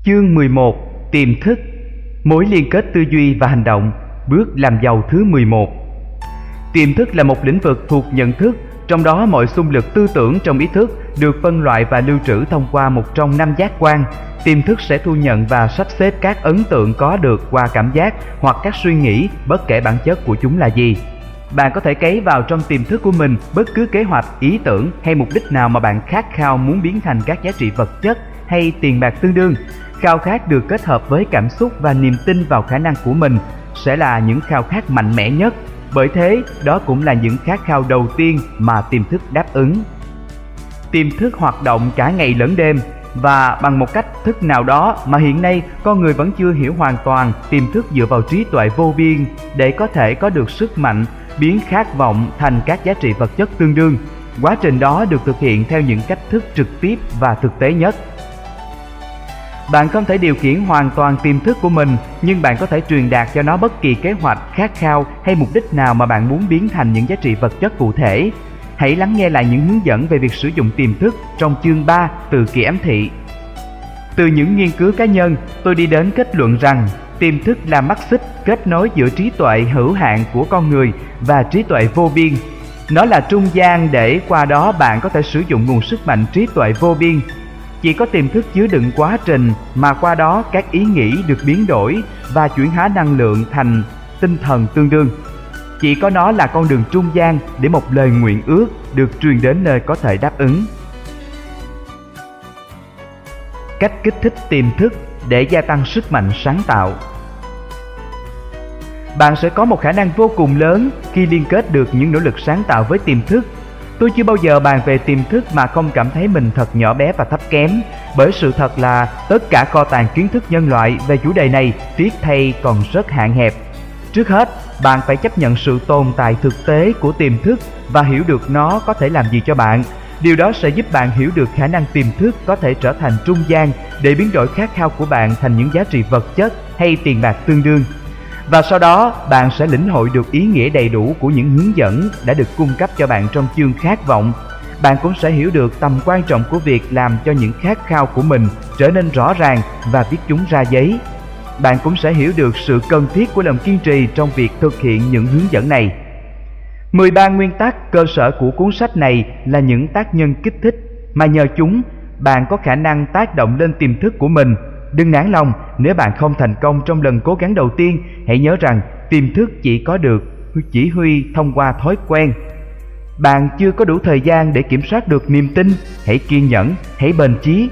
Chương 11. Tiềm thức. Mối liên kết tư duy và hành động. Bước làm giàu thứ 11. Tiềm thức là một lĩnh vực thuộc nhận thức, trong đó mọi xung lực tư tưởng trong ý thức được phân loại và lưu trữ thông qua một trong 5 giác quan. Tiềm thức sẽ thu nhận và sắp xếp các ấn tượng có được qua cảm giác hoặc các suy nghĩ, bất kể bản chất của chúng là gì. Bạn có thể cấy vào trong tiềm thức của mình bất cứ kế hoạch, ý tưởng hay mục đích nào mà bạn khát khao muốn biến thành các giá trị vật chất hay tiền bạc tương đương. Khao khát được kết hợp với cảm xúc và niềm tin vào khả năng của mình sẽ là những khao khát mạnh mẽ nhất. Bởi thế, đó cũng là những khát khao đầu tiên mà tiềm thức đáp ứng. Tiềm thức hoạt động cả ngày lẫn đêm, và bằng một cách thức nào đó mà hiện nay con người vẫn chưa hiểu hoàn toàn, tiềm thức dựa vào trí tuệ vô biên để có thể có được sức mạnh biến khát vọng thành các giá trị vật chất tương đương. Quá trình đó được thực hiện theo những cách thức trực tiếp và thực tế nhất. Bạn không thể điều khiển hoàn toàn tiềm thức của mình, nhưng bạn có thể truyền đạt cho nó bất kỳ kế hoạch, khát khao hay mục đích nào mà bạn muốn biến thành những giá trị vật chất cụ thể. Hãy lắng nghe lại những hướng dẫn về việc sử dụng tiềm thức trong chương 3 từ kỳ ám thị. Từ những nghiên cứu cá nhân, tôi đi đến kết luận rằng tiềm thức là mắt xích kết nối giữa trí tuệ hữu hạn của con người và trí tuệ vô biên. Nó là trung gian để qua đó bạn có thể sử dụng nguồn sức mạnh trí tuệ vô biên. Chỉ có tiềm thức chứa đựng quá trình mà qua đó các ý nghĩ được biến đổi và chuyển hóa năng lượng thành tinh thần tương đương. Chỉ có nó là con đường trung gian để một lời nguyện ước được truyền đến nơi có thể đáp ứng. Cách kích thích tiềm thức để gia tăng sức mạnh sáng tạo. Bạn sẽ có một khả năng vô cùng lớn khi liên kết được những nỗ lực sáng tạo với tiềm thức. Tôi chưa bao giờ bàn về tiềm thức mà không cảm thấy mình thật nhỏ bé và thấp kém, bởi sự thật là tất cả kho tàng kiến thức nhân loại về chủ đề này tiếc thay còn rất hạn hẹp. Trước hết, bạn phải chấp nhận sự tồn tại thực tế của tiềm thức và hiểu được nó có thể làm gì cho bạn. Điều đó sẽ giúp bạn hiểu được khả năng tiềm thức có thể trở thành trung gian để biến đổi khát khao của bạn thành những giá trị vật chất hay tiền bạc tương đương. Và sau đó, bạn sẽ lĩnh hội được ý nghĩa đầy đủ của những hướng dẫn đã được cung cấp cho bạn trong chương khát vọng. Bạn cũng sẽ hiểu được tầm quan trọng của việc làm cho những khát khao của mình trở nên rõ ràng và viết chúng ra giấy. Bạn cũng sẽ hiểu được sự cần thiết của lòng kiên trì trong việc thực hiện những hướng dẫn này. 13 nguyên tắc cơ sở của cuốn sách này là những tác nhân kích thích mà nhờ chúng, bạn có khả năng tác động lên tiềm thức của mình. Đừng nản lòng nếu bạn không thành công trong lần cố gắng đầu tiên. Hãy nhớ rằng tiềm thức chỉ có được chỉ huy thông qua thói quen. Bạn chưa có đủ thời gian để kiểm soát được niềm tin. Hãy kiên nhẫn, hãy bền chí.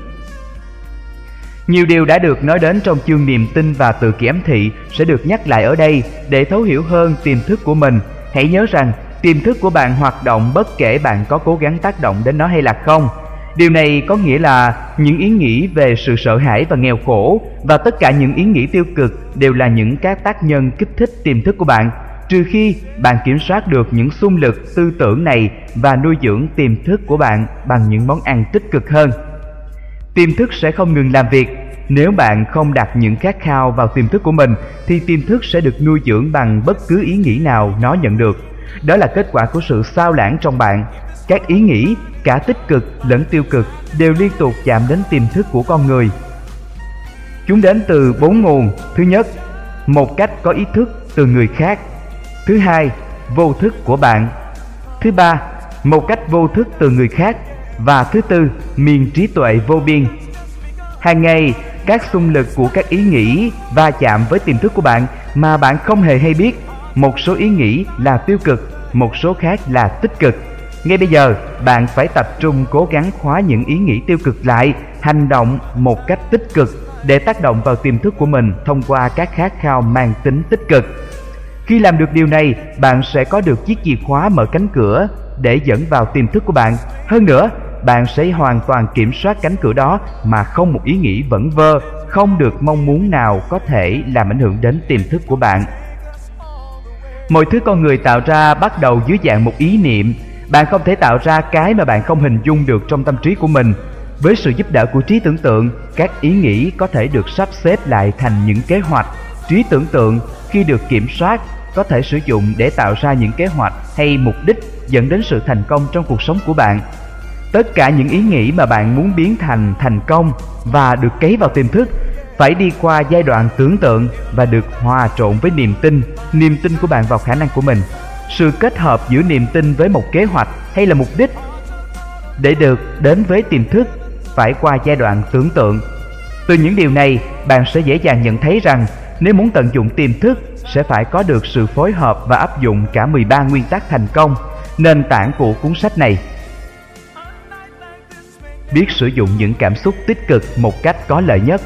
Nhiều điều đã được nói đến trong chương niềm tin và từ kỳ ám thị sẽ được nhắc lại ở đây để thấu hiểu hơn tiềm thức của mình. Hãy nhớ rằng tiềm thức của bạn hoạt động bất kể bạn có cố gắng tác động đến nó hay là không. Điều này có nghĩa là những ý nghĩ về sự sợ hãi và nghèo khổ và tất cả những ý nghĩ tiêu cực đều là những các tác nhân kích thích tiềm thức của bạn, trừ khi bạn kiểm soát được những xung lực tư tưởng này và nuôi dưỡng tiềm thức của bạn bằng những món ăn tích cực hơn. Tiềm thức sẽ không ngừng làm việc. Nếu bạn không đặt những khát khao vào tiềm thức của mình thì tiềm thức sẽ được nuôi dưỡng bằng bất cứ ý nghĩ nào nó nhận được. Đó là kết quả của sự xao lãng trong bạn. Các ý nghĩ, cả tích cực lẫn tiêu cực, đều liên tục chạm đến tiềm thức của con người. Chúng đến từ 4 nguồn. Thứ nhất, một cách có ý thức từ người khác. Thứ hai, vô thức của bạn. Thứ ba, một cách vô thức từ người khác. Và thứ tư, miền trí tuệ vô biên. Hàng ngày, các xung lực của các ý nghĩ va chạm với tiềm thức của bạn mà bạn không hề hay biết. Một số ý nghĩ là tiêu cực, một số khác là tích cực. Ngay bây giờ, bạn phải tập trung cố gắng khóa những ý nghĩ tiêu cực lại, hành động một cách tích cực để tác động vào tiềm thức của mình thông qua các khát khao mang tính tích cực. Khi làm được điều này, bạn sẽ có được chiếc chìa khóa mở cánh cửa để dẫn vào tiềm thức của bạn. Hơn nữa, bạn sẽ hoàn toàn kiểm soát cánh cửa đó mà không một ý nghĩ vẩn vơ, không được mong muốn nào có thể làm ảnh hưởng đến tiềm thức của bạn. Mọi thứ con người tạo ra bắt đầu dưới dạng một ý niệm. Bạn không thể tạo ra cái mà bạn không hình dung được trong tâm trí của mình. Với sự giúp đỡ của trí tưởng tượng, các ý nghĩ có thể được sắp xếp lại thành những kế hoạch. Trí tưởng tượng khi được kiểm soát có thể sử dụng để tạo ra những kế hoạch hay mục đích dẫn đến sự thành công trong cuộc sống của bạn. Tất cả những ý nghĩ mà bạn muốn biến thành thành công và được cấy vào tiềm thức phải đi qua giai đoạn tưởng tượng và được hòa trộn với niềm tin của bạn vào khả năng của mình. Sự kết hợp giữa niềm tin với một kế hoạch hay là mục đích. Để được đến với tiềm thức, phải qua giai đoạn tưởng tượng. Từ những điều này, bạn sẽ dễ dàng nhận thấy rằng nếu muốn tận dụng tiềm thức, sẽ phải có được sự phối hợp và áp dụng cả 13 nguyên tắc thành công, nền tảng của cuốn sách này. Biết sử dụng những cảm xúc tích cực một cách có lợi nhất.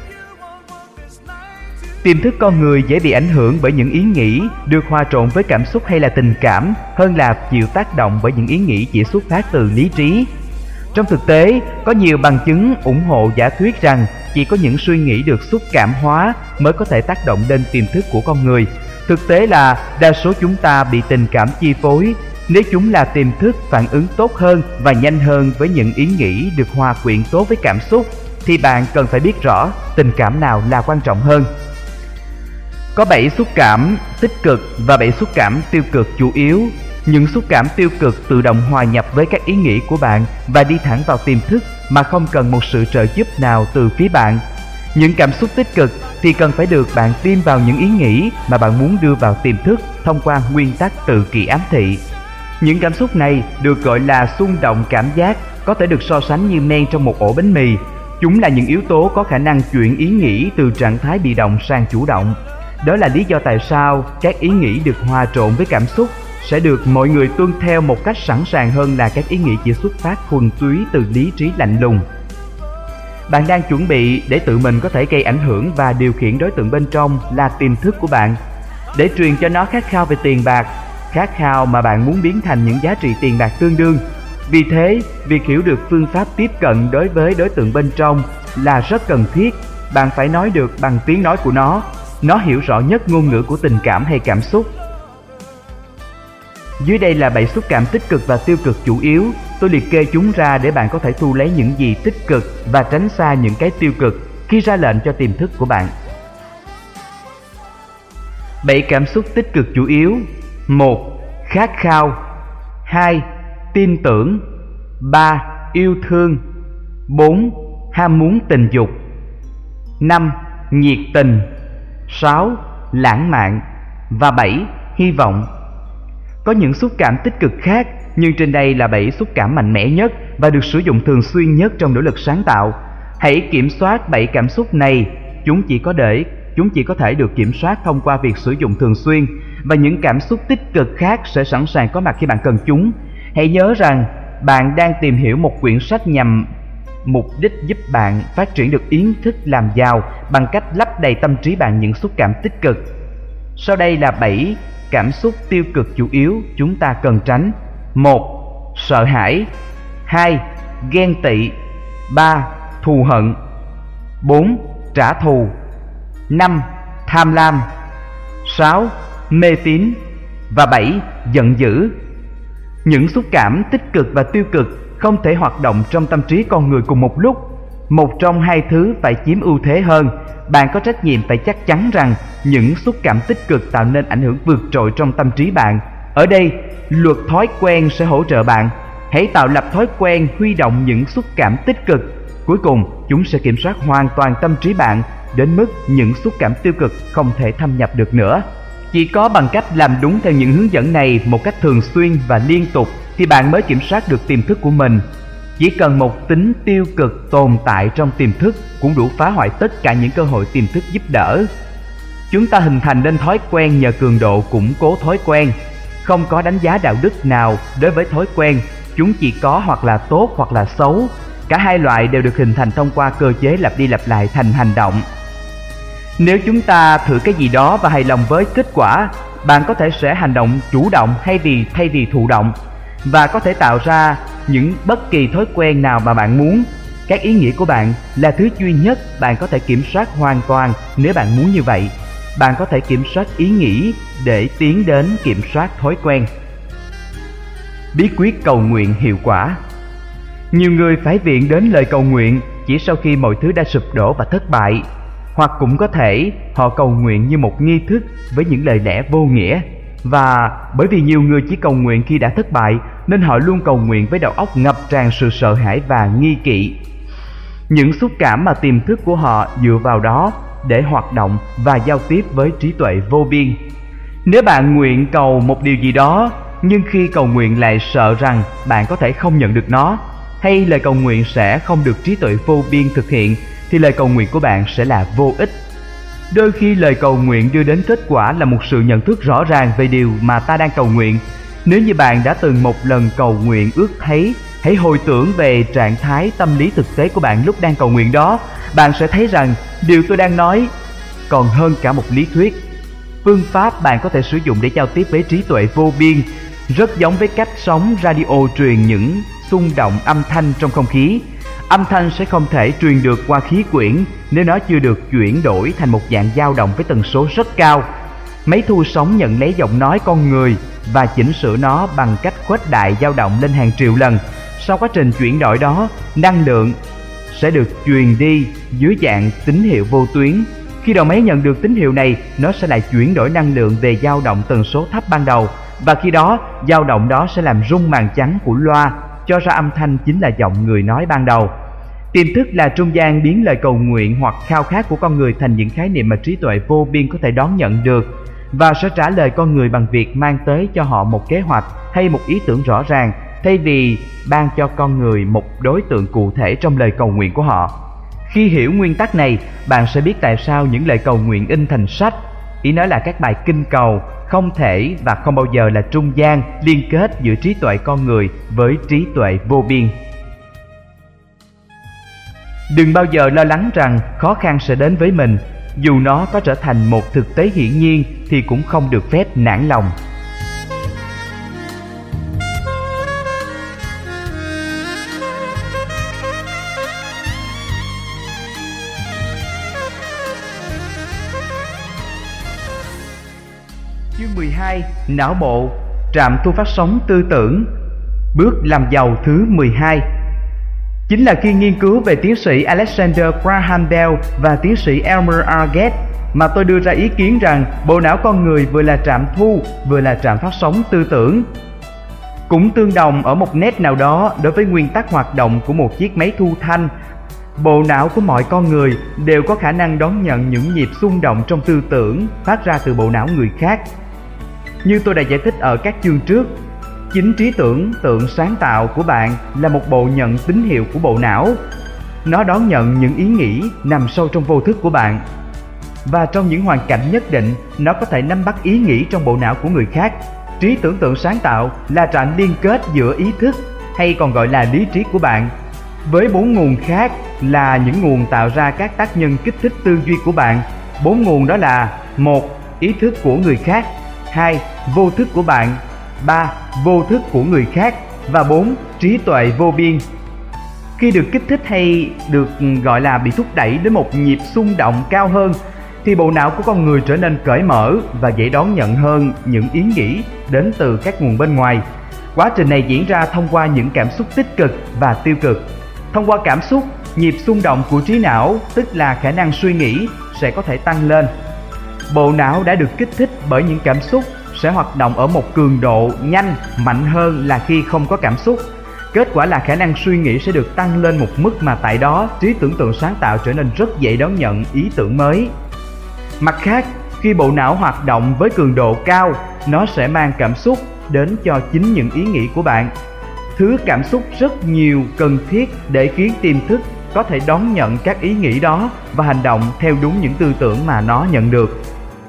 Tiềm thức con người dễ bị ảnh hưởng bởi những ý nghĩ được hòa trộn với cảm xúc hay là tình cảm hơn là chịu tác động bởi những ý nghĩ chỉ xuất phát từ lý trí. Trong thực tế, có nhiều bằng chứng ủng hộ giả thuyết rằng chỉ có những suy nghĩ được xúc cảm hóa mới có thể tác động lên tiềm thức của con người. Thực tế là đa số chúng ta bị tình cảm chi phối. Nếu chúng là tiềm thức phản ứng tốt hơn và nhanh hơn với những ý nghĩ được hòa quyện tốt với cảm xúc, thì bạn cần phải biết rõ tình cảm nào là quan trọng hơn. Có 7 xúc cảm tích cực và 7 xúc cảm tiêu cực chủ yếu. Những xúc cảm tiêu cực tự động hòa nhập với các ý nghĩ của bạn và đi thẳng vào tiềm thức mà không cần một sự trợ giúp nào từ phía bạn. Những cảm xúc tích cực thì cần phải được bạn tin vào những ý nghĩ mà bạn muốn đưa vào tiềm thức thông qua nguyên tắc tự kỷ ám thị. Những cảm xúc này được gọi là xung động cảm giác, có thể được so sánh như men trong một ổ bánh mì. Chúng là những yếu tố có khả năng chuyển ý nghĩ từ trạng thái bị động sang chủ động. Đó là lý do tại sao các ý nghĩ được hòa trộn với cảm xúc sẽ được mọi người tuân theo một cách sẵn sàng hơn là các ý nghĩ chỉ xuất phát thuần túy từ lý trí lạnh lùng. Bạn đang chuẩn bị để tự mình có thể gây ảnh hưởng và điều khiển đối tượng bên trong là tiềm thức của bạn, để truyền cho nó khát khao về tiền bạc, khát khao mà bạn muốn biến thành những giá trị tiền bạc tương đương. Vì thế, việc hiểu được phương pháp tiếp cận đối với đối tượng bên trong là rất cần thiết. Bạn phải nói được bằng tiếng nói của nó hiểu rõ nhất ngôn ngữ của tình cảm hay cảm xúc. Dưới đây là 7 xúc cảm tích cực và tiêu cực chủ yếu. Tôi liệt kê chúng ra để bạn có thể thu lấy những gì tích cực và tránh xa những cái tiêu cực khi ra lệnh cho tiềm thức của bạn. 7 cảm xúc tích cực chủ yếu. 1. Khát khao. 2. Tin tưởng. 3. Yêu thương. 4. Ham muốn tình dục. 5. Nhiệt tình. 6. Lãng mạn. Và 7. Hy vọng. Có những xúc cảm tích cực khác, nhưng trên đây là 7 xúc cảm mạnh mẽ nhất và được sử dụng thường xuyên nhất trong nỗ lực sáng tạo. Hãy kiểm soát 7 cảm xúc này. Chúng chỉ có thể được kiểm soát thông qua việc sử dụng thường xuyên, và những cảm xúc tích cực khác sẽ sẵn sàng có mặt khi bạn cần chúng. Hãy nhớ rằng bạn đang tìm hiểu một quyển sách nhằm mục đích giúp bạn phát triển được ý thức làm giàu bằng cách lấp đầy tâm trí bạn những xúc cảm tích cực. Sau đây là 7 cảm xúc tiêu cực chủ yếu chúng ta cần tránh. 1. Sợ hãi. 2. Ghen tị. 3. Thù hận. 4. Trả thù. 5. Tham lam. 6. Mê tín. Và 7. Giận dữ. Những xúc cảm tích cực và tiêu cực không thể hoạt động trong tâm trí con người cùng một lúc. Một trong hai thứ phải chiếm ưu thế hơn. Bạn có trách nhiệm phải chắc chắn rằng những xúc cảm tích cực tạo nên ảnh hưởng vượt trội trong tâm trí bạn. Ở đây, luật thói quen sẽ hỗ trợ bạn. Hãy tạo lập thói quen huy động những xúc cảm tích cực. Cuối cùng, chúng sẽ kiểm soát hoàn toàn tâm trí bạn đến mức những xúc cảm tiêu cực không thể thâm nhập được nữa. Chỉ có bằng cách làm đúng theo những hướng dẫn này một cách thường xuyên và liên tục thì bạn mới kiểm soát được tiềm thức của mình. Chỉ cần một tính tiêu cực tồn tại trong tiềm thức cũng đủ phá hoại tất cả những cơ hội tiềm thức giúp đỡ. Chúng ta hình thành nên thói quen nhờ cường độ củng cố thói quen. Không có đánh giá đạo đức nào đối với thói quen, chúng chỉ có hoặc là tốt hoặc là xấu. Cả hai loại đều được hình thành thông qua cơ chế lặp đi lặp lại thành hành động. Nếu chúng ta thử cái gì đó và hài lòng với kết quả, bạn có thể sẽ hành động chủ động thay vì thụ động, và có thể tạo ra những bất kỳ thói quen nào mà bạn muốn. Các ý nghĩ của bạn là thứ duy nhất bạn có thể kiểm soát hoàn toàn. Nếu bạn muốn như vậy, bạn có thể kiểm soát ý nghĩ để tiến đến kiểm soát thói quen. Bí quyết cầu nguyện hiệu quả. Nhiều người phải viện đến lời cầu nguyện chỉ sau khi mọi thứ đã sụp đổ và thất bại, hoặc cũng có thể họ cầu nguyện như một nghi thức với những lời lẽ vô nghĩa. Và bởi vì nhiều người chỉ cầu nguyện khi đã thất bại, nên họ luôn cầu nguyện với đầu óc ngập tràn sự sợ hãi và nghi kỵ. những xúc cảm mà tiềm thức của họ dựa vào đó để hoạt động và giao tiếp với trí tuệ vô biên. Nếu bạn nguyện cầu một điều gì đó, nhưng khi cầu nguyện lại sợ rằng bạn có thể không nhận được nó, hay lời cầu nguyện sẽ không được trí tuệ vô biên thực hiện, thì lời cầu nguyện của bạn sẽ là vô ích. Đôi khi lời cầu nguyện đưa đến kết quả là một sự nhận thức rõ ràng về điều mà ta đang cầu nguyện. Nếu như bạn đã từng một lần cầu nguyện ước thấy, hãy hồi tưởng về trạng thái tâm lý thực tế của bạn lúc đang cầu nguyện đó. Bạn sẽ thấy rằng điều tôi đang nói còn hơn cả một lý thuyết. Phương pháp bạn có thể sử dụng để giao tiếp với trí tuệ vô biên rất giống với cách sóng radio truyền những xung động âm thanh trong không khí. Âm thanh sẽ không thể truyền được qua khí quyển nếu nó chưa được chuyển đổi thành một dạng dao động với tần số rất cao. Máy thu sóng nhận lấy giọng nói con người và chỉnh sửa nó bằng cách khuếch đại dao động lên hàng triệu lần. Sau quá trình chuyển đổi đó, năng lượng sẽ được truyền đi dưới dạng tín hiệu vô tuyến. Khi đầu máy nhận được tín hiệu này, nó sẽ lại chuyển đổi năng lượng về dao động tần số thấp ban đầu, và khi đó, dao động đó sẽ làm rung màng chắn của loa, cho ra âm thanh chính là giọng người nói ban đầu. Tiềm thức là trung gian biến lời cầu nguyện hoặc khao khát của con người thành những khái niệm mà trí tuệ vô biên có thể đón nhận được, và sẽ trả lời con người bằng việc mang tới cho họ một kế hoạch hay một ý tưởng rõ ràng, thay vì ban cho con người một đối tượng cụ thể trong lời cầu nguyện của họ. Khi hiểu nguyên tắc này, bạn sẽ biết tại sao những lời cầu nguyện in thành sách, ý nói là các bài kinh cầu, không thể và không bao giờ là trung gian liên kết giữa trí tuệ con người với trí tuệ vô biên. Đừng bao giờ lo lắng rằng khó khăn sẽ đến với mình. Dù nó có trở thành một thực tế hiển nhiên thì cũng không được phép nản lòng. Chương 12. Não bộ, trạm thu phát sóng tư tưởng. Bước làm giàu thứ 12 chính là khi nghiên cứu về tiến sĩ Alexander Graham Bell và tiến sĩ Elmer R. Gates mà tôi đưa ra ý kiến rằng bộ não con người vừa là trạm thu, vừa là trạm phát sóng tư tưởng. Cũng tương đồng ở một nét nào đó đối với nguyên tắc hoạt động của một chiếc máy thu thanh, bộ não của mọi con người đều có khả năng đón nhận những nhịp xung động trong tư tưởng phát ra từ bộ não người khác. Như tôi đã giải thích ở các chương trước, chính trí tưởng tượng sáng tạo của bạn là một bộ nhận tín hiệu của bộ não. Nó đón nhận những ý nghĩ nằm sâu trong vô thức của bạn, và trong những hoàn cảnh nhất định, nó có thể nắm bắt ý nghĩ trong bộ não của người khác. Trí tưởng tượng sáng tạo là trạm liên kết giữa ý thức, hay còn gọi là lý trí của bạn, với 4 nguồn khác, là những nguồn tạo ra các tác nhân kích thích tư duy của bạn. 4 nguồn đó là: 1. Ý thức của người khác, 2. Vô thức của bạn, 3. Vô thức của người khác, và 4. Trí tuệ vô biên. Khi được kích thích hay được gọi là bị thúc đẩy đến một nhịp xung động cao hơn, thì bộ não của con người trở nên cởi mở và dễ đón nhận hơn những ý nghĩ đến từ các nguồn bên ngoài. Quá trình này diễn ra thông qua những cảm xúc tích cực và tiêu cực. Thông qua cảm xúc, nhịp xung động của trí não, tức là khả năng suy nghĩ, sẽ có thể tăng lên. Bộ não đã được kích thích bởi những cảm xúc sẽ hoạt động ở một cường độ nhanh, mạnh hơn là khi không có cảm xúc. Kết quả là khả năng suy nghĩ sẽ được tăng lên một mức mà tại đó trí tưởng tượng sáng tạo trở nên rất dễ đón nhận ý tưởng mới. Mặt khác, khi bộ não hoạt động với cường độ cao, nó sẽ mang cảm xúc đến cho chính những ý nghĩ của bạn. Thứ cảm xúc rất nhiều cần thiết để khiến tiềm thức có thể đón nhận các ý nghĩ đó và hành động theo đúng những tư tưởng mà nó nhận được.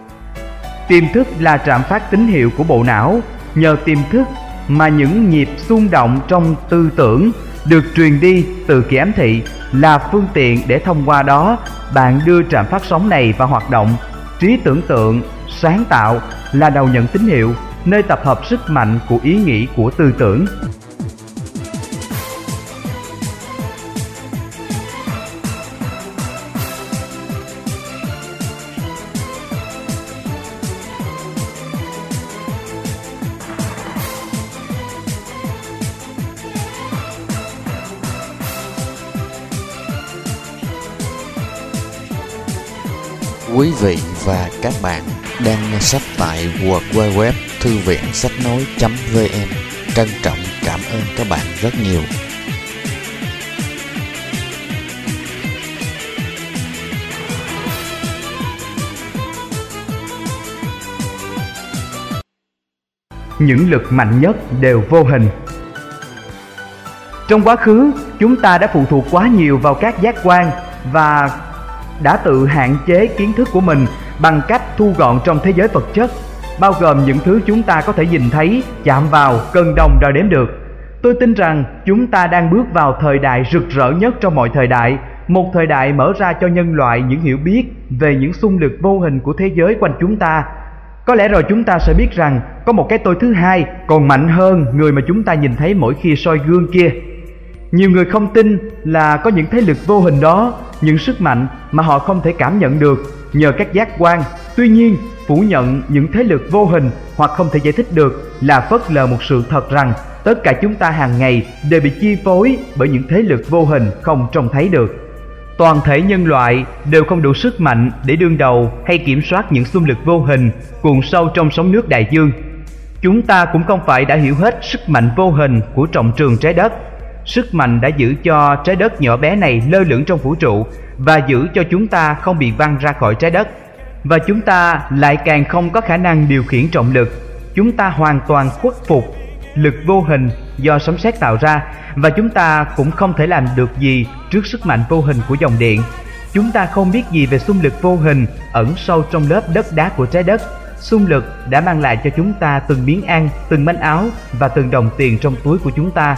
Tiềm thức là trạm phát tín hiệu của bộ não. Nhờ tiềm thức mà những nhịp xung động trong tư tưởng được truyền đi từ kỳ ám thị, là phương tiện để thông qua đó bạn đưa trạm phát sóng này vào hoạt động. Trí tưởng tượng sáng tạo là đầu nhận tín hiệu, nơi tập hợp sức mạnh của ý nghĩ của tư tưởng. Quý vị và các bạn đang nghe sách tại www thư viện sách nói.vn. Trân trọng cảm ơn các bạn rất nhiều. những lực mạnh nhất đều vô hình. Trong quá khứ, chúng ta đã phụ thuộc quá nhiều vào các giác quan và đã tự hạn chế kiến thức của mình bằng cách thu gọn trong thế giới vật chất, bao gồm những thứ chúng ta có thể nhìn thấy, chạm vào, cân đồng đo đếm được. Tôi tin rằng chúng ta đang bước vào thời đại rực rỡ nhất trong mọi thời đại, một thời đại mở ra cho nhân loại những hiểu biết về những xung lực vô hình của thế giới quanh chúng ta. Có lẽ rồi chúng ta sẽ biết rằng có một cái tôi thứ hai còn mạnh hơn người mà chúng ta nhìn thấy mỗi khi soi gương kia. Nhiều người không tin là có những thế lực vô hình đó, những sức mạnh mà họ không thể cảm nhận được nhờ các giác quan. Tuy nhiên, phủ nhận những thế lực vô hình hoặc không thể giải thích được là phớt lờ một sự thật rằng tất cả chúng ta hàng ngày đều bị chi phối bởi những thế lực vô hình không trông thấy được. Toàn thể nhân loại đều không đủ sức mạnh để đương đầu hay kiểm soát những xung lực vô hình cuộn sâu trong sóng nước đại dương. Chúng ta cũng không phải đã hiểu hết sức mạnh vô hình của trọng trường trái đất. Sức mạnh đã giữ cho trái đất nhỏ bé này lơ lửng trong vũ trụ và giữ cho chúng ta không bị văng ra khỏi trái đất. Và chúng ta lại càng không có khả năng điều khiển trọng lực. Chúng ta hoàn toàn khuất phục lực vô hình do sấm sét tạo ra, và chúng ta cũng không thể làm được gì trước sức mạnh vô hình của dòng điện. Chúng ta không biết gì về xung lực vô hình ẩn sâu trong lớp đất đá của trái đất. Xung lực đã mang lại cho chúng ta từng miếng ăn, từng manh áo và từng đồng tiền trong túi của chúng ta.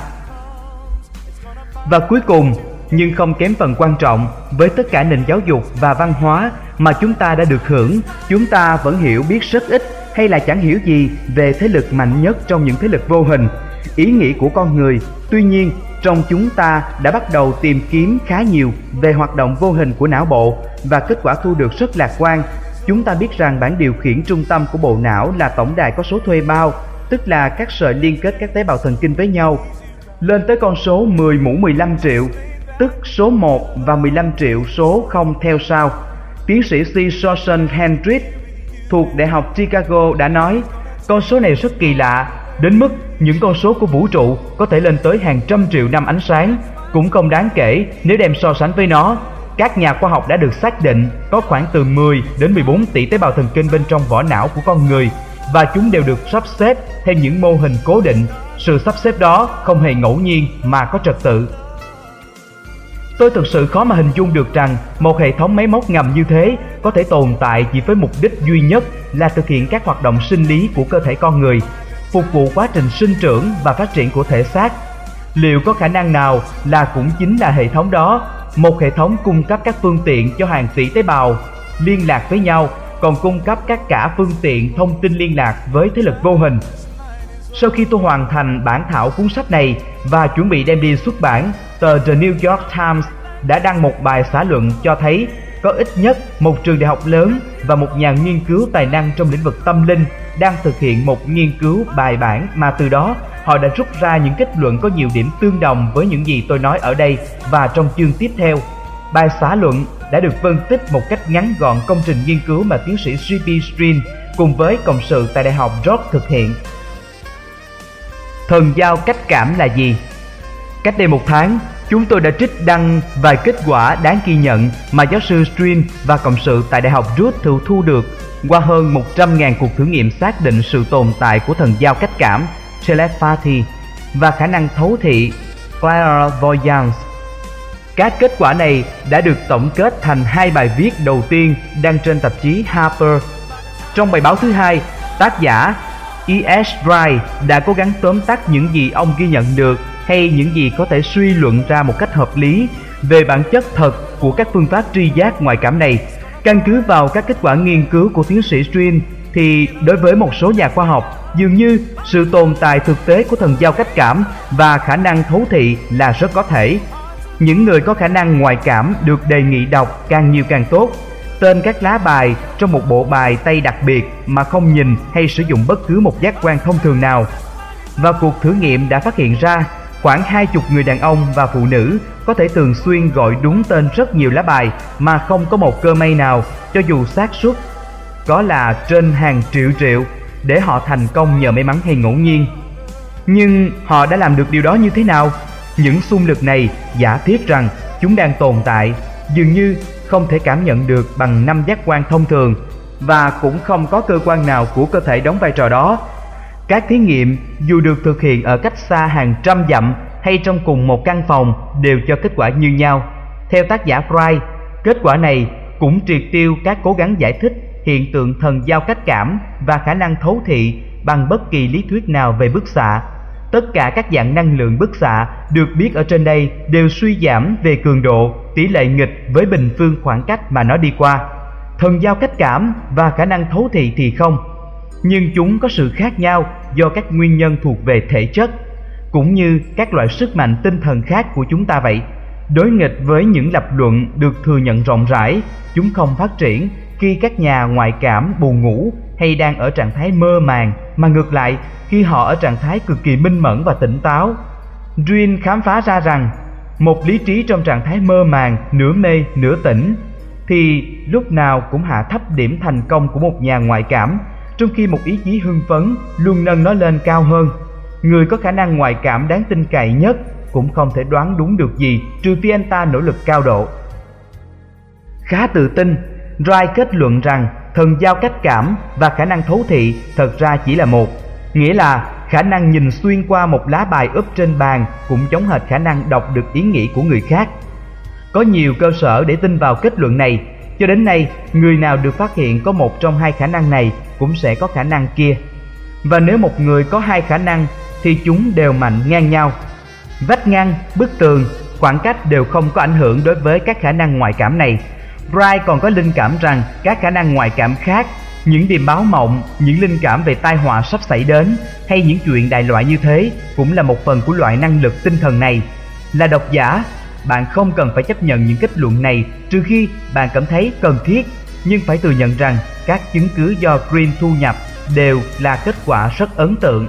Và cuối cùng, nhưng không kém phần quan trọng, với tất cả nền giáo dục và văn hóa mà chúng ta đã được hưởng, chúng ta vẫn hiểu biết rất ít hay là chẳng hiểu gì về thế lực mạnh nhất trong những thế lực vô hình, ý nghĩ của con người. Tuy nhiên, trong chúng ta đã bắt đầu tìm kiếm khá nhiều về hoạt động vô hình của não bộ, và kết quả thu được rất lạc quan. Chúng ta biết rằng bảng điều khiển trung tâm của bộ não là tổng đài có số thuê bao, tức là các sợi liên kết các tế bào thần kinh với nhau, lên tới con số 10 mũ 15 triệu, tức số 1 và 15 triệu số không theo sau. Tiến sĩ C. Shoshan Hendricks thuộc Đại học Chicago đã nói, con số này rất kỳ lạ, đến mức những con số của vũ trụ có thể lên tới hàng trăm triệu năm ánh sáng, cũng không đáng kể nếu đem so sánh với nó. Các nhà khoa học đã được xác định có khoảng từ 10 đến 14 tỷ tế bào thần kinh bên trong vỏ não của con người, và chúng đều được sắp xếp theo những mô hình cố định. Sự sắp xếp đó không hề ngẫu nhiên mà có trật tự. Tôi thực sự khó mà hình dung được rằng một hệ thống máy móc ngầm như thế có thể tồn tại chỉ với mục đích duy nhất là thực hiện các hoạt động sinh lý của cơ thể con người, phục vụ quá trình sinh trưởng và phát triển của thể xác. Liệu có khả năng nào là cũng chính là hệ thống đó, một hệ thống cung cấp các phương tiện cho hàng tỷ tế bào liên lạc với nhau, còn cung cấp các cả phương tiện thông tin liên lạc với thế lực vô hình? Sau khi tôi hoàn thành bản thảo cuốn sách này và chuẩn bị đem đi xuất bản, tờ The New York Times đã đăng một bài xã luận cho thấy có ít nhất một trường đại học lớn và một nhà nghiên cứu tài năng trong lĩnh vực tâm linh đang thực hiện một nghiên cứu bài bản, mà từ đó họ đã rút ra những kết luận có nhiều điểm tương đồng với những gì tôi nói ở đây và trong chương tiếp theo. Bài xã luận đã được phân tích một cách ngắn gọn công trình nghiên cứu mà tiến sĩ J.P. String cùng với cộng sự tại Đại học York thực hiện. Thần giao cách cảm là gì? Cách đây 1 tháng, chúng tôi đã trích đăng vài kết quả đáng ghi nhận mà giáo sư String và cộng sự tại Đại học York thu được qua hơn 100.000 cuộc thử nghiệm xác định sự tồn tại của thần giao cách cảm telepathy và khả năng thấu thị clairvoyance. Các kết quả này đã được tổng kết thành 2 bài viết đầu tiên đăng trên tạp chí Harper. Trong bài báo thứ hai, tác giả E.S. Wright đã cố gắng tóm tắt những gì ông ghi nhận được hay những gì có thể suy luận ra một cách hợp lý về bản chất thật của các phương pháp tri giác ngoại cảm này. Căn cứ vào các kết quả nghiên cứu của tiến sĩ String thì đối với một số nhà khoa học, dường như sự tồn tại thực tế của thần giao cách cảm và khả năng thấu thị là rất có thể. Những người có khả năng ngoại cảm được đề nghị đọc càng nhiều càng tốt tên các lá bài trong một bộ bài tay đặc biệt mà không nhìn hay sử dụng bất cứ một giác quan thông thường nào. Và cuộc thử nghiệm đã phát hiện ra khoảng 20 người đàn ông và phụ nữ có thể thường xuyên gọi đúng tên rất nhiều lá bài mà không có một cơ may nào, cho dù xác suất có là trên hàng triệu để họ thành công nhờ may mắn hay ngẫu nhiên. Nhưng họ đã làm được điều đó như thế nào? Những xung lực này giả thiết rằng chúng đang tồn tại, dường như không thể cảm nhận được bằng 5 giác quan thông thường, và cũng không có cơ quan nào của cơ thể đóng vai trò đó. Các thí nghiệm dù được thực hiện ở cách xa hàng trăm dặm hay trong cùng một căn phòng đều cho kết quả như nhau. Theo tác giả Fry, kết quả này cũng triệt tiêu các cố gắng giải thích hiện tượng thần giao cách cảm và khả năng thấu thị bằng bất kỳ lý thuyết nào về bức xạ. Tất cả các dạng năng lượng bức xạ được biết ở trên đây đều suy giảm về cường độ, tỷ lệ nghịch với bình phương khoảng cách mà nó đi qua. Thần giao cách cảm và khả năng thấu thị thì không, nhưng chúng có sự khác nhau do các nguyên nhân thuộc về thể chất, cũng như các loại sức mạnh tinh thần khác của chúng ta vậy. Đối nghịch với những lập luận được thừa nhận rộng rãi, chúng không phát triển khi các nhà ngoại cảm buồn ngủ hay đang ở trạng thái mơ màng, mà ngược lại khi họ ở trạng thái cực kỳ minh mẫn và tỉnh táo. Drin khám phá ra rằng một lý trí trong trạng thái mơ màng, nửa mê, nửa tỉnh thì lúc nào cũng hạ thấp điểm thành công của một nhà ngoại cảm, trong khi một ý chí hưng phấn luôn nâng nó lên cao hơn. Người có khả năng ngoại cảm đáng tin cậy nhất cũng không thể đoán đúng được gì trừ phi anh ta nỗ lực cao độ. Khá tự tin, Wright kết luận rằng thần giao cách cảm và khả năng thấu thị thật ra chỉ là một, nghĩa là khả năng nhìn xuyên qua một lá bài úp trên bàn cũng giống hệt khả năng đọc được ý nghĩ của người khác. Có nhiều cơ sở để tin vào kết luận này. Cho đến nay, người nào được phát hiện có một trong hai khả năng này cũng sẽ có khả năng kia. Và nếu một người có hai khả năng thì chúng đều mạnh ngang nhau. Vách ngăn, bức tường, khoảng cách đều không có ảnh hưởng đối với các khả năng ngoại cảm này. Wright còn có linh cảm rằng các khả năng ngoại cảm khác, những điềm báo mộng, những linh cảm về tai họa sắp xảy đến hay những chuyện đại loại như thế cũng là một phần của loại năng lực tinh thần này. Là độc giả, bạn không cần phải chấp nhận những kết luận này trừ khi bạn cảm thấy cần thiết, nhưng phải thừa nhận rằng các chứng cứ do Green thu nhập đều là kết quả rất ấn tượng.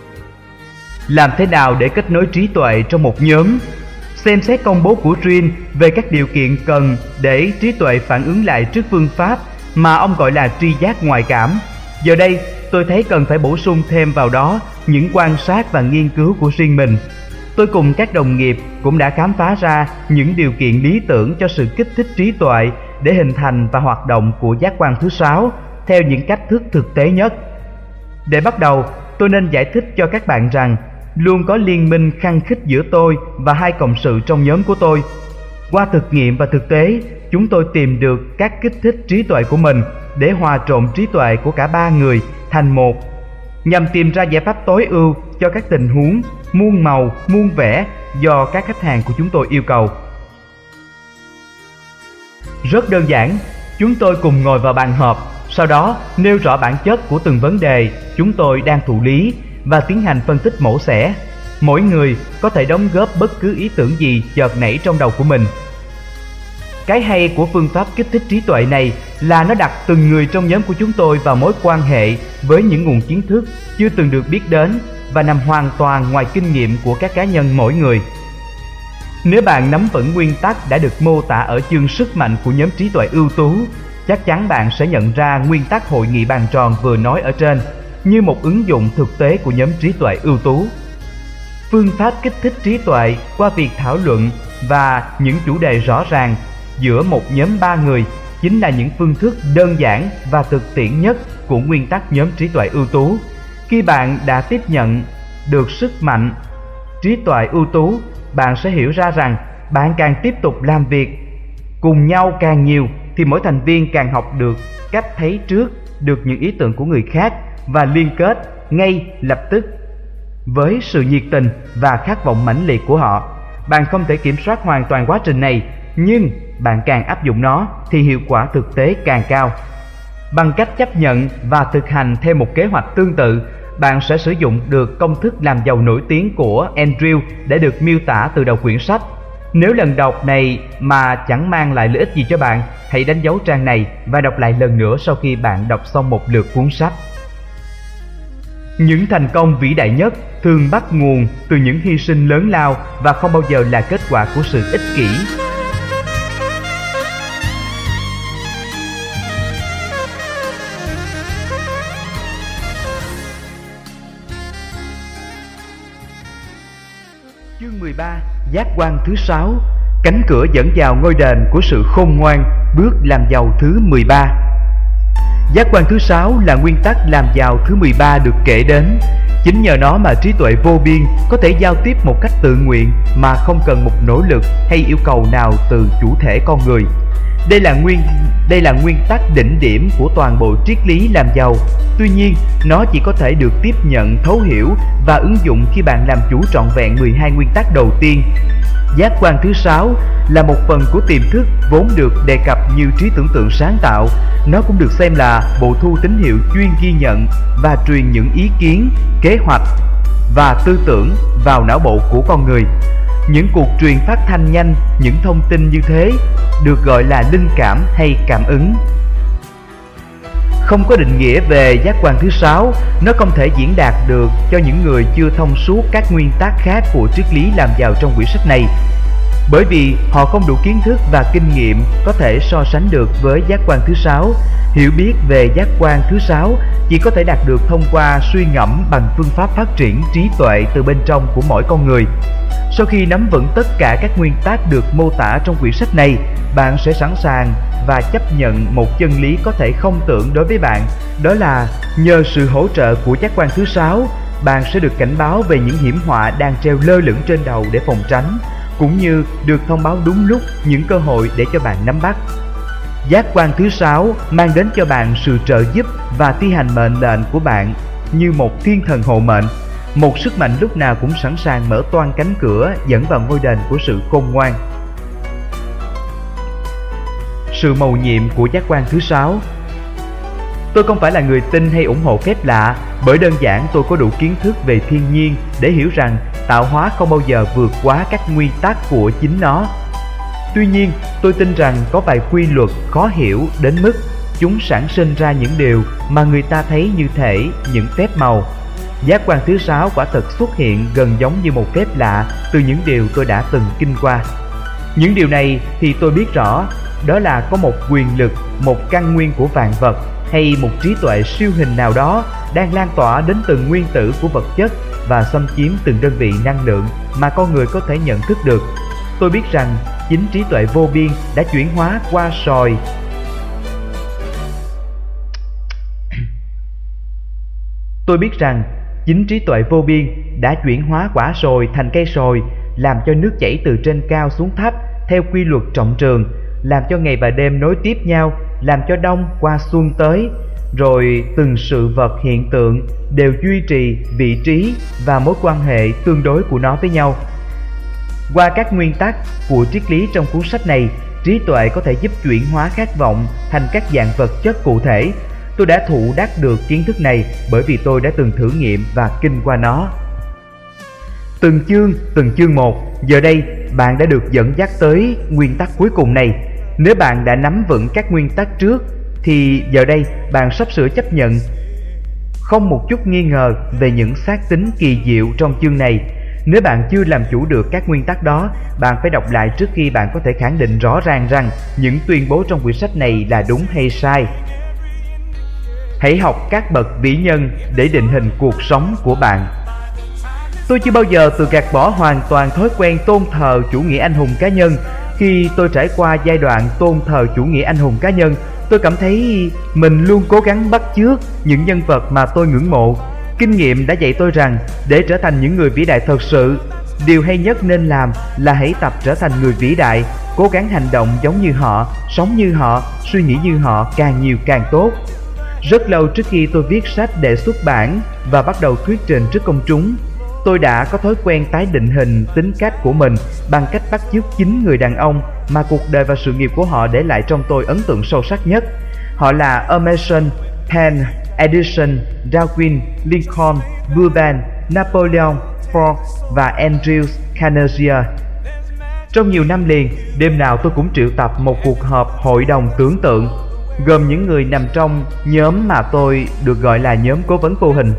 Làm thế nào để kết nối trí tuệ trong một nhóm? Xem xét công bố của Green về các điều kiện cần để trí tuệ phản ứng lại trước phương pháp mà ông gọi là tri giác ngoại cảm. Giờ đây, tôi thấy cần phải bổ sung thêm vào đó những quan sát và nghiên cứu của riêng mình. Tôi cùng các đồng nghiệp cũng đã khám phá ra những điều kiện lý tưởng cho sự kích thích trí tuệ để hình thành và hoạt động của giác quan thứ 6 theo những cách thức thực tế nhất. Để bắt đầu, tôi nên giải thích cho các bạn rằng luôn có liên minh khăng khít giữa tôi và hai cộng sự trong nhóm của tôi. Qua thực nghiệm và thực tế, chúng tôi tìm được các kích thích trí tuệ của mình để hòa trộn trí tuệ của cả ba người thành một, nhằm tìm ra giải pháp tối ưu cho các tình huống muôn màu, muôn vẻ do các khách hàng của chúng tôi yêu cầu. Rất đơn giản, chúng tôi cùng ngồi vào bàn họp, sau đó nêu rõ bản chất của từng vấn đề chúng tôi đang thụ lý và tiến hành phân tích mổ xẻ. Mỗi người có thể đóng góp bất cứ ý tưởng gì chợt nảy trong đầu của mình. Cái hay của phương pháp kích thích trí tuệ này là nó đặt từng người trong nhóm của chúng tôi vào mối quan hệ với những nguồn kiến thức chưa từng được biết đến và nằm hoàn toàn ngoài kinh nghiệm của các cá nhân mỗi người. Nếu bạn nắm vững nguyên tắc đã được mô tả ở chương sức mạnh của nhóm trí tuệ ưu tú, chắc chắn bạn sẽ nhận ra nguyên tắc hội nghị bàn tròn vừa nói ở trên như một ứng dụng thực tế của nhóm trí tuệ ưu tú. Phương pháp kích thích trí tuệ qua việc thảo luận và những chủ đề rõ ràng giữa một nhóm 3 người chính là những phương thức đơn giản và thực tiễn nhất của nguyên tắc nhóm trí tuệ ưu tú. Khi bạn đã tiếp nhận được sức mạnh trí tuệ ưu tú, bạn sẽ hiểu ra rằng bạn càng tiếp tục làm việc cùng nhau càng nhiều thì mỗi thành viên càng học được cách thấy trước được những ý tưởng của người khác và liên kết ngay lập tức với sự nhiệt tình và khát vọng mãnh liệt của họ. Bạn không thể kiểm soát hoàn toàn quá trình này, nhưng bạn càng áp dụng nó thì hiệu quả thực tế càng cao. Bằng cách chấp nhận và thực hành theo một kế hoạch tương tự, bạn sẽ sử dụng được công thức làm giàu nổi tiếng của Andrew để được miêu tả từ đầu quyển sách. Nếu lần đọc này mà chẳng mang lại lợi ích gì cho bạn, hãy đánh dấu trang này và đọc lại lần nữa sau khi bạn đọc xong một lượt cuốn sách. Những thành công vĩ đại nhất thường bắt nguồn từ những hy sinh lớn lao và không bao giờ là kết quả của sự ích kỷ. Chương 13. Giác quan thứ 6. Cánh cửa dẫn vào ngôi đền của sự khôn ngoan. Bước làm giàu thứ 13. Giác quan thứ 6 là nguyên tắc làm giàu thứ 13 được kể đến. Chính nhờ nó mà trí tuệ vô biên có thể giao tiếp một cách tự nguyện mà không cần một nỗ lực hay yêu cầu nào từ chủ thể con người. Đây là nguyên tắc đỉnh điểm của toàn bộ triết lý làm giàu. Tuy nhiên, nó chỉ có thể được tiếp nhận, thấu hiểu và ứng dụng khi bạn làm chủ trọn vẹn 12 nguyên tắc đầu tiên. Giác quan thứ 6 là một phần của tiềm thức vốn được đề cập như trí tưởng tượng sáng tạo. Nó cũng được xem là bộ thu tín hiệu chuyên ghi nhận và truyền những ý kiến, kế hoạch và tư tưởng vào não bộ của con người. Những cuộc truyền phát thanh nhanh, những thông tin như thế được gọi là linh cảm hay cảm ứng. Không có định nghĩa về giác quan thứ 6, nó không thể diễn đạt được cho những người chưa thông suốt các nguyên tắc khác của triết lý làm giàu trong quyển sách này, bởi vì họ không đủ kiến thức và kinh nghiệm có thể so sánh được với giác quan thứ 6. Hiểu biết về giác quan thứ 6 chỉ có thể đạt được thông qua suy ngẫm bằng phương pháp phát triển trí tuệ từ bên trong của mỗi con người. Sau khi nắm vững tất cả các nguyên tắc được mô tả trong quyển sách này, bạn sẽ sẵn sàng và chấp nhận một chân lý có thể không tưởng đối với bạn. Đó là nhờ sự hỗ trợ của giác quan thứ 6, bạn sẽ được cảnh báo về những hiểm họa đang treo lơ lửng trên đầu để phòng tránh, cũng như được thông báo đúng lúc những cơ hội để cho bạn nắm bắt. Giác quan thứ 6 mang đến cho bạn sự trợ giúp và thi hành mệnh lệnh của bạn như một thiên thần hộ mệnh, một sức mạnh lúc nào cũng sẵn sàng mở toang cánh cửa dẫn vào ngôi đền của sự khôn ngoan. Sự mầu nhiệm của giác quan thứ 6. Tôi không phải là người tin hay ủng hộ phép lạ, bởi đơn giản tôi có đủ kiến thức về thiên nhiên để hiểu rằng tạo hóa không bao giờ vượt quá các nguyên tắc của chính nó. Tuy nhiên, tôi tin rằng có vài quy luật khó hiểu đến mức chúng sản sinh ra những điều mà người ta thấy như thể những phép màu. Giác quan thứ 6 quả thực xuất hiện gần giống như một phép lạ từ những điều tôi đã từng kinh qua. Những điều này thì tôi biết rõ, đó là có một quyền lực, một căn nguyên của vạn vật hay một trí tuệ siêu hình nào đó đang lan tỏa đến từng nguyên tử của vật chất và xâm chiếm từng đơn vị năng lượng mà con người có thể nhận thức được. Tôi biết rằng chính trí tuệ vô biên đã chuyển hóa qua sòi quả sồi thành cây sồi, làm cho nước chảy từ trên cao xuống thấp theo quy luật trọng trường, làm cho ngày và đêm nối tiếp nhau, làm cho đông qua xuân tới, rồi từng sự vật hiện tượng đều duy trì vị trí và mối quan hệ tương đối của nó với nhau. Qua các nguyên tắc của triết lý trong cuốn sách này, trí tuệ có thể giúp chuyển hóa khát vọng thành các dạng vật chất cụ thể. Tôi đã thụ đắc được kiến thức này bởi vì tôi đã từng thử nghiệm và kinh qua nó. Từng chương một, giờ đây bạn đã được dẫn dắt tới nguyên tắc cuối cùng này. Nếu bạn đã nắm vững các nguyên tắc trước thì giờ đây bạn sắp sửa chấp nhận không một chút nghi ngờ về những xác tính kỳ diệu trong chương này. Nếu bạn chưa làm chủ được các nguyên tắc đó, bạn phải đọc lại trước khi bạn có thể khẳng định rõ ràng rằng những tuyên bố trong quyển sách này là đúng hay sai. Hãy học các bậc vĩ nhân để định hình cuộc sống của bạn. Tôi chưa bao giờ tự gạt bỏ hoàn toàn thói quen tôn thờ chủ nghĩa anh hùng cá nhân. Khi tôi trải qua giai đoạn tôn thờ chủ nghĩa anh hùng cá nhân, tôi cảm thấy mình luôn cố gắng bắt chước những nhân vật mà tôi ngưỡng mộ. Kinh nghiệm đã dạy tôi rằng để trở thành những người vĩ đại thật sự, điều hay nhất nên làm là hãy tập trở thành người vĩ đại, cố gắng hành động giống như họ, sống như họ, suy nghĩ như họ, càng nhiều càng tốt. Rất lâu trước khi tôi viết sách để xuất bản và bắt đầu thuyết trình trước công chúng, tôi đã có thói quen tái định hình tính cách của mình bằng cách bắt chước 9 người đàn ông mà cuộc đời và sự nghiệp của họ để lại trong tôi ấn tượng sâu sắc nhất. Họ là Emerson, Penn, Edison, Darwin, Lincoln, Bourbon, Napoleon, Ford và Andrew Carnegie. Trong nhiều năm liền, đêm nào tôi cũng triệu tập một cuộc họp hội đồng tưởng tượng, gồm những người nằm trong nhóm mà tôi được gọi là nhóm cố vấn vô hình.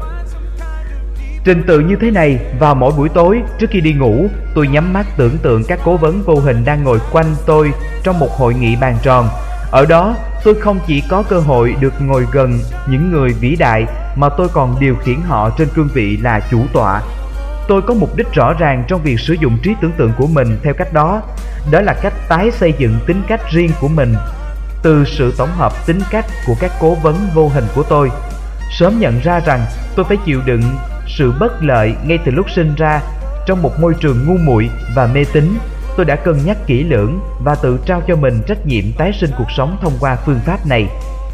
Trình tự như thế này, vào mỗi buổi tối trước khi đi ngủ, tôi nhắm mắt tưởng tượng các cố vấn vô hình đang ngồi quanh tôi trong một hội nghị bàn tròn. Ở đó, tôi không chỉ có cơ hội được ngồi gần những người vĩ đại, mà tôi còn điều khiển họ trên cương vị là chủ tọa. Tôi có mục đích rõ ràng trong việc sử dụng trí tưởng tượng của mình theo cách đó. Đó là cách tái xây dựng tính cách riêng của mình. từ sự tổng hợp tính cách của các cố vấn vô hình của tôi. Sớm nhận ra rằng tôi phải chịu đựng sự bất lợi ngay từ lúc sinh ra. Trong một môi trường ngu muội và mê tín, tôi đã cân nhắc kỹ lưỡng và tự trao cho mình trách nhiệm tái sinh cuộc sống thông qua phương pháp này.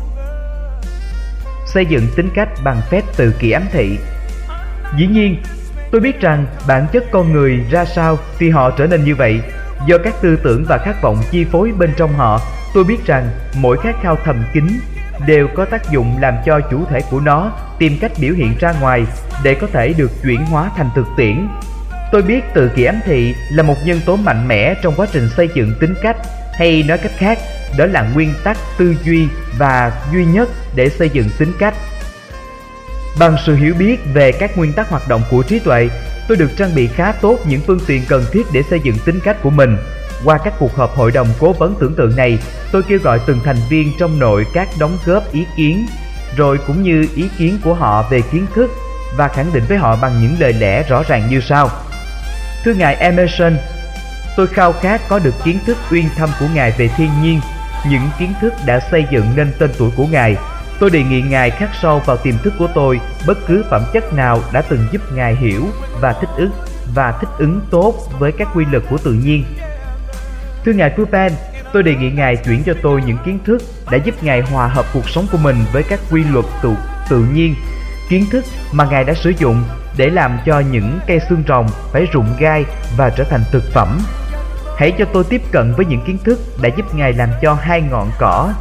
Xây dựng tính cách bằng phép tự kỷ ám thị. Dĩ nhiên, tôi biết rằng bản chất con người ra sao thì họ trở nên như vậy. Do các tư tưởng và khát vọng chi phối bên trong họ, tôi biết rằng mỗi khát khao thầm kín đều có tác dụng làm cho chủ thể của nó tìm cách biểu hiện ra ngoài để có thể được chuyển hóa thành thực tiễn. Tôi biết tự kỷ ám thị là một nhân tố mạnh mẽ trong quá trình xây dựng tính cách, hay nói cách khác, đó là nguyên tắc tư duy và duy nhất để xây dựng tính cách. Bằng sự hiểu biết về các nguyên tắc hoạt động của trí tuệ, tôi được trang bị khá tốt những phương tiện cần thiết để xây dựng tính cách của mình. Qua các cuộc họp hội đồng cố vấn tưởng tượng này, tôi kêu gọi từng thành viên trong nội các đóng góp ý kiến, rồi cũng như ý kiến của họ về kiến thức, và khẳng định với họ bằng những lời lẽ rõ ràng như sau. Thưa Ngài Emerson, tôi khao khát có được kiến thức uyên thâm của Ngài về thiên nhiên, những kiến thức đã xây dựng nên tên tuổi của Ngài. Tôi đề nghị Ngài khắc sâu vào tiềm thức của tôi bất cứ phẩm chất nào đã từng giúp Ngài hiểu và thích ứng tốt với các quy luật của tự nhiên. Thưa Ngài Pupin, tôi đề nghị Ngài chuyển cho tôi những kiến thức đã giúp Ngài hòa hợp cuộc sống của mình với các quy luật tự nhiên, kiến thức mà Ngài đã sử dụng để làm cho những cây xương rồng phải rụng gai và trở thành thực phẩm. Hãy cho tôi tiếp cận với những kiến thức đã giúp Ngài làm cho hai ngọn cỏ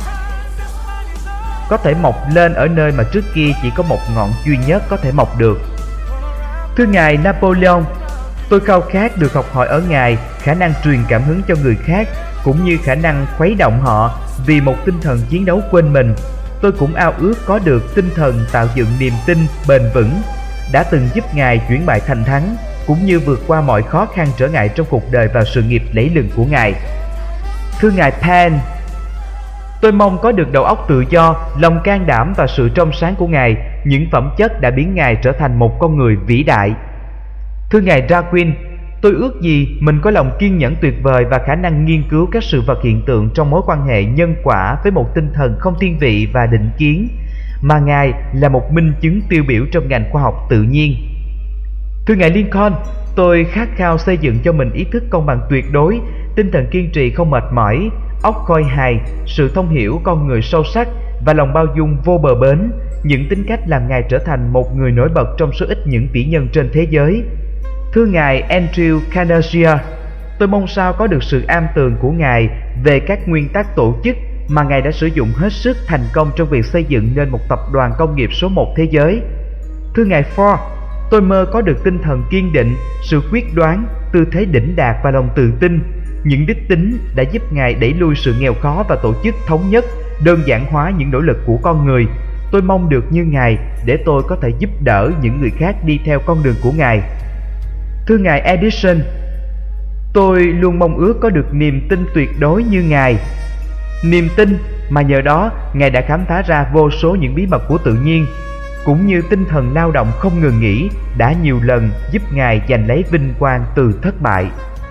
có thể mọc lên ở nơi mà trước kia chỉ có một ngọn duy nhất có thể mọc được. Thưa Ngài Napoleon, tôi khao khát được học hỏi ở Ngài khả năng truyền cảm hứng cho người khác, cũng như khả năng khuấy động họ vì một tinh thần chiến đấu quên mình. Tôi cũng ao ước có được tinh thần tạo dựng niềm tin bền vững, đã từng giúp Ngài chuyển bại thành thắng, cũng như vượt qua mọi khó khăn trở ngại trong cuộc đời và sự nghiệp lẫy lừng của Ngài. Thưa Ngài Pan, tôi mong có được đầu óc tự do, lòng can đảm và sự trong sáng của Ngài, những phẩm chất đã biến Ngài trở thành một con người vĩ đại. Thưa Ngài Darwin, tôi ước gì mình có lòng kiên nhẫn tuyệt vời và khả năng nghiên cứu các sự vật hiện tượng trong mối quan hệ nhân quả với một tinh thần không thiên vị và định kiến, mà Ngài là một minh chứng tiêu biểu trong ngành khoa học tự nhiên. Thưa Ngài Lincoln, tôi khát khao xây dựng cho mình ý thức công bằng tuyệt đối, tinh thần kiên trì không mệt mỏi, óc khôi hài, sự thông hiểu con người sâu sắc và lòng bao dung vô bờ bến, những tính cách làm Ngài trở thành một người nổi bật trong số ít những vĩ nhân trên thế giới. Thưa Ngài Andrew Carnegie, tôi mong sao có được sự am tường của Ngài về các nguyên tắc tổ chức mà Ngài đã sử dụng hết sức thành công trong việc xây dựng nên một tập đoàn công nghiệp số 1 thế giới. Thưa Ngài Ford, tôi mơ có được tinh thần kiên định, sự quyết đoán, tư thế đỉnh đạt và lòng tự tin, những đích tính đã giúp Ngài đẩy lui sự nghèo khó và tổ chức thống nhất, đơn giản hóa những nỗ lực của con người. Tôi mong được như Ngài để tôi có thể giúp đỡ những người khác đi theo con đường của Ngài. Thưa Ngài Edison, tôi luôn mong ước có được niềm tin tuyệt đối như Ngài. Niềm tin mà nhờ đó Ngài đã khám phá ra vô số những bí mật của tự nhiên, cũng như tinh thần lao động không ngừng nghỉ đã nhiều lần giúp Ngài giành lấy vinh quang từ thất bại.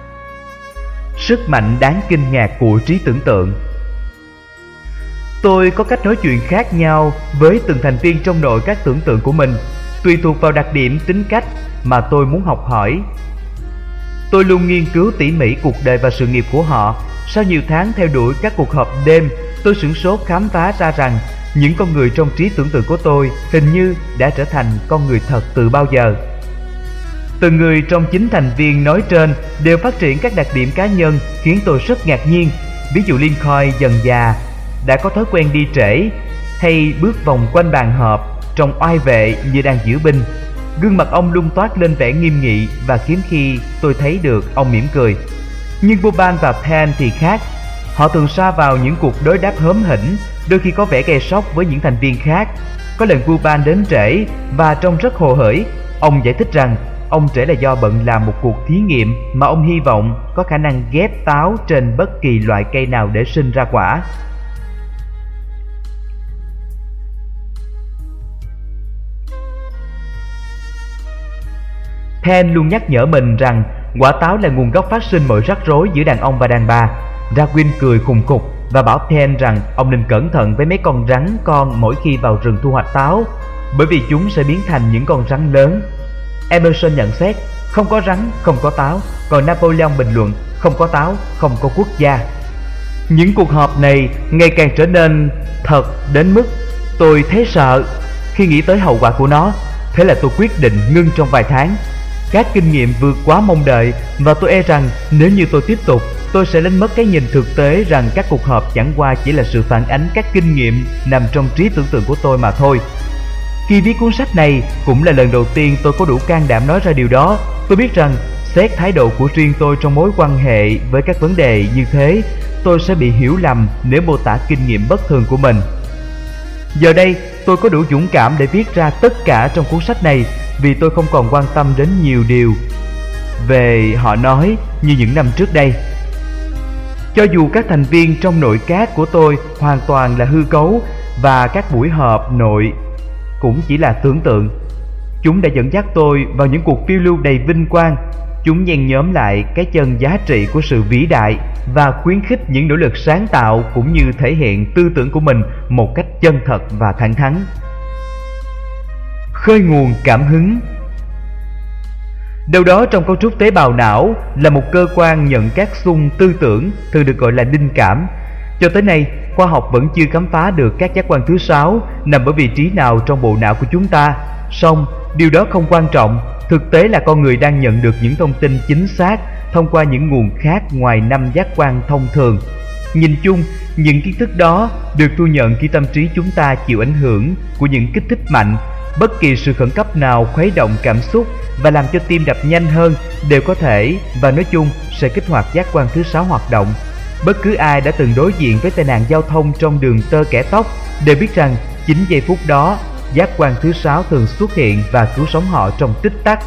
Sức mạnh đáng kinh ngạc của trí tưởng tượng. Tôi có cách nói chuyện khác nhau với từng thành viên trong nội các tưởng tượng của mình, tùy thuộc vào đặc điểm tính cách mà tôi muốn học hỏi. Tôi luôn nghiên cứu tỉ mỉ cuộc đời và sự nghiệp của họ. Sau nhiều tháng theo đuổi các cuộc họp đêm, tôi sửng sốt khám phá ra rằng những con người trong trí tưởng tượng của tôi hình như đã trở thành con người thật từ bao giờ. Từng người trong 9 thành viên nói trên đều phát triển các đặc điểm cá nhân khiến tôi rất ngạc nhiên. Ví dụ Lincoln dần già, đã có thói quen đi trễ hay bước vòng quanh bàn họp trông oai vệ như đang giữ binh. Gương mặt ông luôn toát lên vẻ nghiêm nghị và hiếm khi tôi thấy được ông mỉm cười. Nhưng Boban và Pan thì khác. Họ thường sa vào những cuộc đối đáp hớm hỉnh, đôi khi có vẻ gây sốc với những thành viên khác. Có lần Boban đến trễ và trông rất hồ hởi. Ông giải thích rằng ông trễ là do bận làm một cuộc thí nghiệm mà ông hy vọng có khả năng ghép táo trên bất kỳ loại cây nào để sinh ra quả. Pan luôn nhắc nhở mình rằng quả táo là nguồn gốc phát sinh mọi rắc rối giữa đàn ông và đàn bà. Darwin cười khùng khục. và bảo Ken rằng ông nên cẩn thận với mấy con rắn con mỗi khi vào rừng thu hoạch táo, bởi vì chúng sẽ biến thành những con rắn lớn. Emerson nhận xét, không có rắn, không có táo, còn Napoleon bình luận, không có táo, không có quốc gia. Những cuộc họp này ngày càng trở nên thật đến mức tôi thấy sợ khi nghĩ tới hậu quả của nó. Thế là tôi quyết định ngưng trong vài tháng. Các kinh nghiệm vượt quá mong đợi, và tôi e rằng nếu như tôi tiếp tục, tôi sẽ đánh mất cái nhìn thực tế rằng các cuộc họp chẳng qua chỉ là sự phản ánh các kinh nghiệm nằm trong trí tưởng tượng của tôi mà thôi. Khi viết cuốn sách này cũng là lần đầu tiên tôi có đủ can đảm nói ra điều đó. Tôi biết rằng xét thái độ của riêng tôi trong mối quan hệ với các vấn đề như thế, tôi sẽ bị hiểu lầm nếu mô tả kinh nghiệm bất thường của mình. Giờ đây tôi có đủ dũng cảm để viết ra tất cả trong cuốn sách này, vì tôi không còn quan tâm đến nhiều điều về họ nói như những năm trước đây. Cho dù các thành viên trong nội các của tôi hoàn toàn là hư cấu, và các buổi họp nội cũng chỉ là tưởng tượng, chúng đã dẫn dắt tôi vào những cuộc phiêu lưu đầy vinh quang. Chúng nhen nhóm lại cái chân giá trị của sự vĩ đại và khuyến khích những nỗ lực sáng tạo, cũng như thể hiện tư tưởng của mình một cách chân thật và thẳng thắn. Khơi nguồn cảm hứng. Đâu đó trong cấu trúc tế bào não là một cơ quan nhận các xung tư tưởng, thường được gọi là linh cảm. Cho tới nay, khoa học vẫn chưa khám phá được các giác quan thứ 6 nằm ở vị trí nào trong bộ não của chúng ta. Song điều đó không quan trọng. Thực tế là con người đang nhận được những thông tin chính xác thông qua những nguồn khác ngoài 5 giác quan thông thường. Nhìn chung, những kiến thức đó được thu nhận khi tâm trí chúng ta chịu ảnh hưởng của những kích thích mạnh. Bất kỳ sự khẩn cấp nào khuấy động cảm xúc và làm cho tim đập nhanh hơn đều có thể, và nói chung, sẽ kích hoạt giác quan thứ 6 hoạt động. Bất cứ ai đã từng đối diện với tai nạn giao thông trong đường tơ kẻ tóc đều biết rằng 9 giây phút đó, giác quan thứ 6 thường xuất hiện và cứu sống họ trong tích tắc.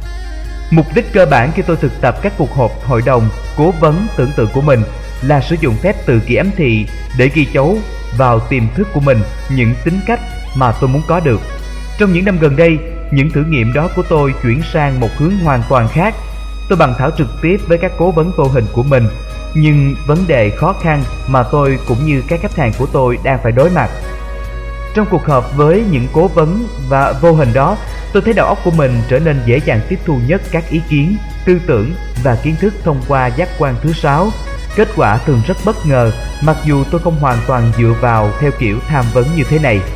Mục đích cơ bản khi tôi thực tập các cuộc họp hội đồng cố vấn tưởng tượng của mình là sử dụng phép tự kỷ ám thị để ghi dấu vào tiềm thức của mình những tính cách mà tôi muốn có được. Trong những năm gần đây, những thử nghiệm đó của tôi chuyển sang một hướng hoàn toàn khác. Tôi bàn thảo trực tiếp với các cố vấn vô hình của mình, nhưng vấn đề khó khăn mà tôi cũng như các khách hàng của tôi đang phải đối mặt. Trong cuộc họp với những cố vấn và vô hình đó, tôi thấy đầu óc của mình trở nên dễ dàng tiếp thu nhất các ý kiến, tư tưởng và kiến thức thông qua giác quan thứ 6. Kết quả thường rất bất ngờ, mặc dù tôi không hoàn toàn dựa vào theo kiểu tham vấn như thế này.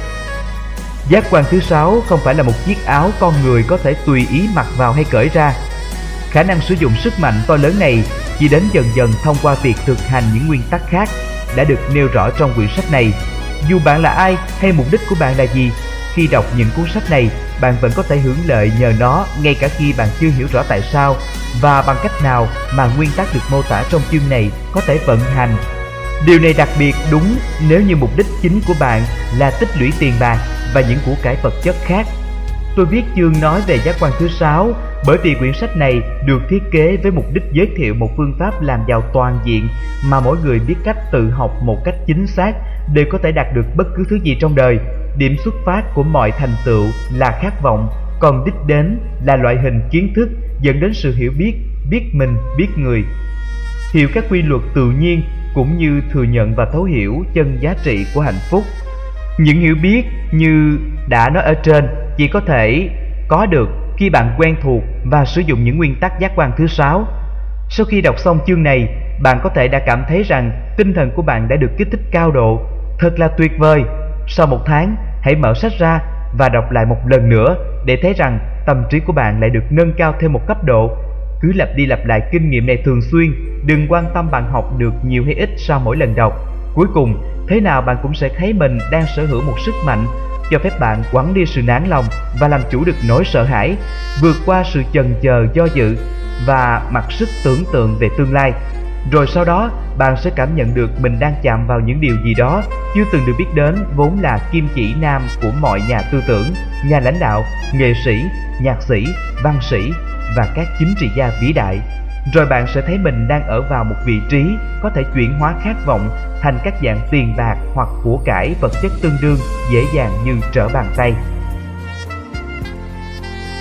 Giác quan thứ 6 không phải là một chiếc áo con người có thể tùy ý mặc vào hay cởi ra. Khả năng sử dụng sức mạnh to lớn này chỉ đến dần dần thông qua việc thực hành những nguyên tắc khác đã được nêu rõ trong quyển sách này. Dù bạn là ai hay mục đích của bạn là gì, khi đọc những cuốn sách này, bạn vẫn có thể hưởng lợi nhờ nó ngay cả khi bạn chưa hiểu rõ tại sao và bằng cách nào mà nguyên tắc được mô tả trong chương này có thể vận hành. Điều này đặc biệt đúng nếu như mục đích chính của bạn là tích lũy tiền bạc và những của cải vật chất khác. Tôi viết chương nói về giác quan thứ 6 bởi vì quyển sách này được thiết kế với mục đích giới thiệu một phương pháp làm giàu toàn diện mà mỗi người biết cách tự học một cách chính xác đều có thể đạt được bất cứ thứ gì trong đời. Điểm xuất phát của mọi thành tựu là khát vọng, còn đích đến là loại hình kiến thức dẫn đến sự hiểu biết, biết mình, biết người. Hiểu các quy luật tự nhiên cũng như thừa nhận và thấu hiểu chân giá trị của hạnh phúc. Những hiểu biết như đã nói ở trên chỉ có thể có được khi bạn quen thuộc và sử dụng những nguyên tắc giác quan thứ 6. Sau khi đọc xong chương này, bạn có thể đã cảm thấy rằng tinh thần của bạn đã được kích thích cao độ. Thật là tuyệt vời! Sau một tháng, hãy mở sách ra và đọc lại một lần nữa để thấy rằng tâm trí của bạn lại được nâng cao thêm một cấp độ. Cứ lặp đi lặp lại kinh nghiệm này thường xuyên, đừng quan tâm bạn học được nhiều hay ít sau mỗi lần đọc. Cuối cùng, thế nào bạn cũng sẽ thấy mình đang sở hữu một sức mạnh cho phép bạn quẳng đi sự nản lòng và làm chủ được nỗi sợ hãi, vượt qua sự chần chờ do dự và mặc sức tưởng tượng về tương lai. Rồi sau đó, bạn sẽ cảm nhận được mình đang chạm vào những điều gì đó chưa từng được biết đến, vốn là kim chỉ nam của mọi nhà tư tưởng, nhà lãnh đạo, nghệ sĩ, nhạc sĩ, văn sĩ và các chính trị gia vĩ đại. Rồi bạn sẽ thấy mình đang ở vào một vị trí có thể chuyển hóa khát vọng thành các dạng tiền bạc hoặc của cải vật chất tương đương dễ dàng như trở bàn tay.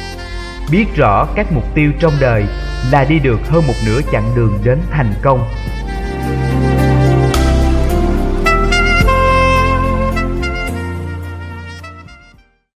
Biết rõ các mục tiêu trong đời là đi được hơn một nửa chặng đường đến thành công.